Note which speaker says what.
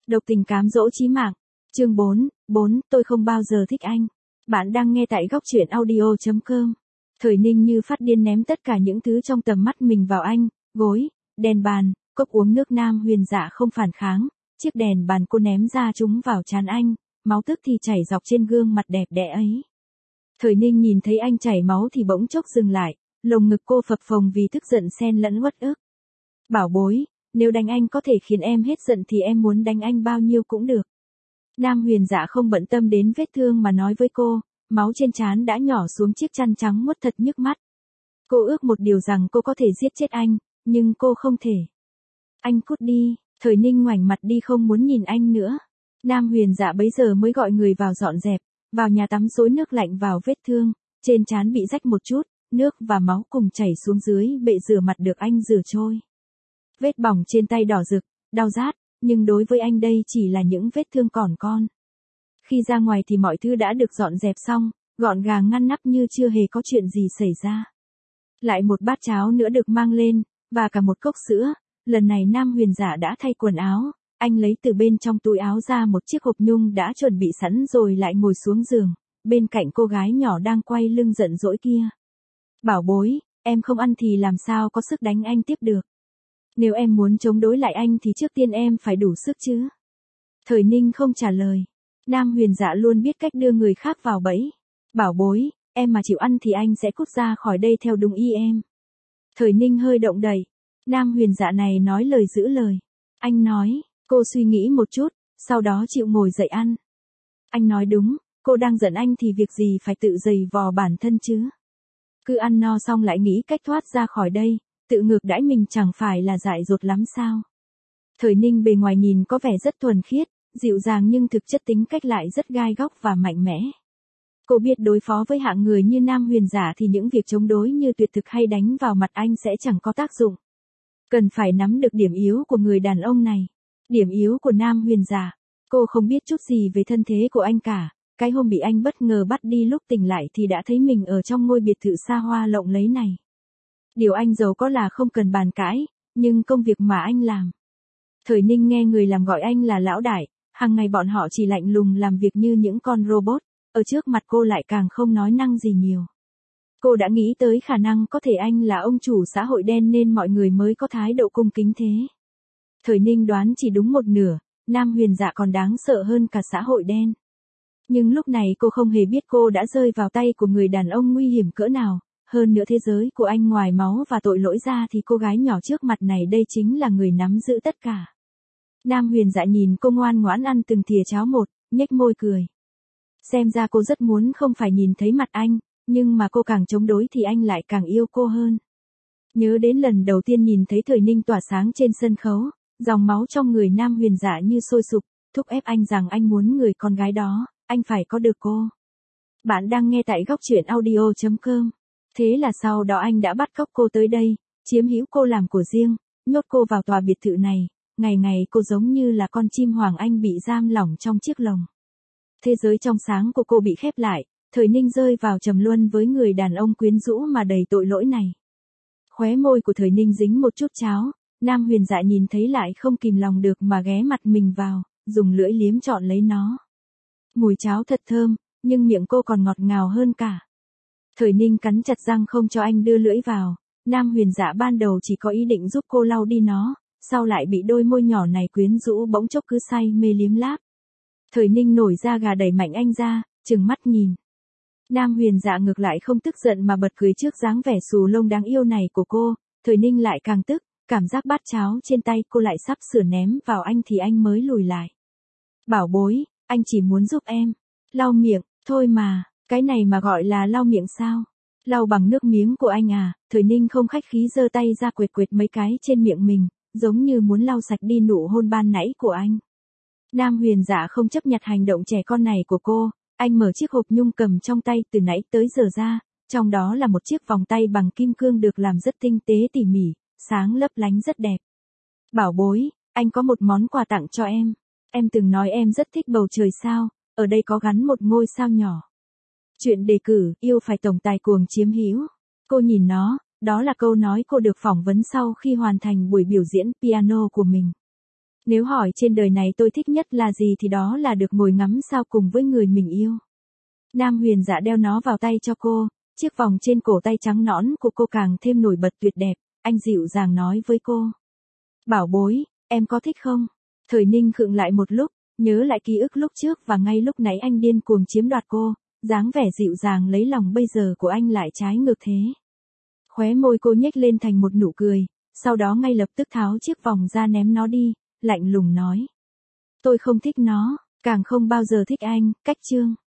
Speaker 1: Độc tình cám dỗ chí mạng. Chương 4, tôi không bao giờ thích anh. Bạn đang nghe tại góc truyện audio.com. Thời Ninh như phát điên ném tất cả những thứ trong tầm mắt mình vào anh, gối, đèn bàn, cốc uống nước. Nam Huyền Dạ không phản kháng, chiếc đèn bàn cô ném ra chúng vào trán anh, máu tức thì chảy dọc trên gương mặt đẹp đẽ ấy. Thời Ninh nhìn thấy anh chảy máu thì bỗng chốc dừng lại, lồng ngực cô phập phồng vì tức giận xen lẫn uất ức. Bảo bối, nếu đánh anh có thể khiến em hết giận thì em muốn đánh anh bao nhiêu cũng được. Nam Huyền Dạ không bận tâm đến vết thương mà nói với cô, máu trên trán đã nhỏ xuống chiếc chăn trắng muốt thật nhức mắt. Cô ước một điều rằng cô có thể giết chết anh, nhưng cô không thể. Anh cút đi. Thời Ninh ngoảnh mặt đi không muốn nhìn anh nữa. Nam Huyền Dạ bấy giờ mới gọi người vào dọn dẹp, vào nhà tắm xối nước lạnh vào vết thương, trên trán bị rách một chút, nước và máu cùng chảy xuống dưới bệ rửa mặt được anh rửa trôi. Vết bỏng trên tay đỏ rực, đau rát, nhưng đối với anh đây chỉ là những vết thương còn con. Khi ra ngoài thì mọi thứ đã được dọn dẹp xong, gọn gàng ngăn nắp như chưa hề có chuyện gì xảy ra. Lại một bát cháo nữa được mang lên, và cả một cốc sữa. Lần này Nam Huyền Dạ đã thay quần áo, anh lấy từ bên trong túi áo ra một chiếc hộp nhung đã chuẩn bị sẵn rồi lại ngồi xuống giường, bên cạnh cô gái nhỏ đang quay lưng giận dỗi kia. Bảo bối, em không ăn thì làm sao có sức đánh anh tiếp được. Nếu em muốn chống đối lại anh thì trước tiên em phải đủ sức chứ. Thời Ninh không trả lời. Nam Huyền Dạ luôn biết cách đưa người khác vào bẫy. Bảo bối, em mà chịu ăn thì anh sẽ cút ra khỏi đây theo đúng ý em. Thời Ninh hơi động đậy. Nam Huyền Dạ này nói lời giữ lời. Anh nói, cô suy nghĩ một chút, sau đó chịu ngồi dậy ăn. Anh nói đúng, cô đang giận anh thì việc gì phải tự giày vò bản thân chứ. Cứ ăn no xong lại nghĩ cách thoát ra khỏi đây, tự ngược đãi mình chẳng phải là dại dột lắm sao. Thời Ninh bề ngoài nhìn có vẻ rất thuần khiết, dịu dàng nhưng thực chất tính cách lại rất gai góc và mạnh mẽ. Cô biết đối phó với hạng người như Nam Huyền Dạ thì những việc chống đối như tuyệt thực hay đánh vào mặt anh sẽ chẳng có tác dụng. Cần phải nắm được điểm yếu của người đàn ông này. Điểm yếu của Nam Huyền Dạ. Cô không biết chút gì về thân thế của anh cả. Cái hôm bị anh bất ngờ bắt đi lúc tỉnh lại thì đã thấy mình ở trong ngôi biệt thự xa hoa lộng lẫy này. Điều anh giàu có là không cần bàn cãi, nhưng công việc mà anh làm. Thời Ninh nghe người làm gọi anh là lão đại, hàng ngày bọn họ chỉ lạnh lùng làm việc như những con robot, ở trước mặt cô lại càng không nói năng gì nhiều. Cô đã nghĩ tới khả năng có thể anh là ông chủ xã hội đen nên mọi người mới có thái độ cung kính thế. Thời Ninh đoán chỉ đúng một nửa, Nam Huyền Dạ còn đáng sợ hơn cả xã hội đen. Nhưng lúc này cô không hề biết cô đã rơi vào tay của người đàn ông nguy hiểm cỡ nào, hơn nữa thế giới của anh ngoài máu và tội lỗi ra thì cô gái nhỏ trước mặt này đây chính là người nắm giữ tất cả. Nam Huyền Dạ nhìn cô ngoan ngoãn ăn từng thìa cháo một, nhếch môi cười. Xem ra cô rất muốn không phải nhìn thấy mặt anh, nhưng mà cô càng chống đối thì anh lại càng yêu cô hơn. Nhớ đến lần đầu tiên nhìn thấy Thời Ninh tỏa sáng trên sân khấu, dòng máu trong người Nam Huyền Dạ như sôi sục, thúc ép anh rằng anh muốn người con gái đó, anh phải có được cô. Bạn đang nghe tại góc truyện audio.com. Thế là sau đó anh đã bắt cóc cô tới đây, chiếm hữu cô làm của riêng, nhốt cô vào tòa biệt thự này, ngày ngày cô giống như là con chim hoàng anh bị giam lỏng trong chiếc lồng. Thế giới trong sáng của cô bị khép lại, Thời Ninh rơi vào trầm luân với người đàn ông quyến rũ mà đầy tội lỗi này. Khóe môi của Thời Ninh dính một chút cháo, Nam Huyền Dạ nhìn thấy lại không kìm lòng được mà ghé mặt mình vào, dùng lưỡi liếm trọn lấy nó. Mùi cháo thật thơm, nhưng miệng cô còn ngọt ngào hơn cả. Thời Ninh cắn chặt răng không cho anh đưa lưỡi vào, Nam Huyền Dạ ban đầu chỉ có ý định giúp cô lau đi nó, sau lại bị đôi môi nhỏ này quyến rũ bỗng chốc cứ say mê liếm láp. Thời Ninh nổi da gà đẩy mạnh anh ra, trừng mắt nhìn. Nam Huyền Dạ ngược lại không tức giận mà bật cười trước dáng vẻ xù lông đáng yêu này của cô, Thời Ninh lại càng tức, cảm giác bát cháo trên tay cô lại sắp sửa ném vào anh thì anh mới lùi lại. Bảo bối, anh chỉ muốn giúp em. Lau miệng, thôi mà, cái này mà gọi là lau miệng sao? Lau bằng nước miếng của anh à? Thời Ninh không khách khí giơ tay ra quệt quệt mấy cái trên miệng mình, giống như muốn lau sạch đi nụ hôn ban nãy của anh. Nam Huyền Dạ không chấp nhận hành động trẻ con này của cô, anh mở chiếc hộp nhung cầm trong tay từ nãy tới giờ ra, trong đó là một chiếc vòng tay bằng kim cương được làm rất tinh tế tỉ mỉ, sáng lấp lánh rất đẹp. Bảo bối, anh có một món quà tặng cho em. Em từng nói em rất thích bầu trời sao, ở đây có gắn một ngôi sao nhỏ. Chuyện đề cử, yêu phải tổng tài cuồng chiếm hữu. Cô nhìn nó, đó là câu nói cô được phỏng vấn sau khi hoàn thành buổi biểu diễn piano của mình. Nếu hỏi trên đời này tôi thích nhất là gì thì đó là được ngồi ngắm sao cùng với người mình yêu. Nam Huyền Dạ đeo nó vào tay cho cô, chiếc vòng trên cổ tay trắng nõn của cô càng thêm nổi bật tuyệt đẹp, anh dịu dàng nói với cô. Bảo bối, em có thích không? Thời Ninh khựng lại một lúc, nhớ lại ký ức lúc trước và ngay lúc nãy anh điên cuồng chiếm đoạt cô, dáng vẻ dịu dàng lấy lòng bây giờ của anh lại trái ngược thế. Khóe môi cô nhếch lên thành một nụ cười, sau đó ngay lập tức tháo chiếc vòng ra ném nó đi, lạnh lùng nói. Tôi không thích nó, càng không bao giờ thích anh, cách chương.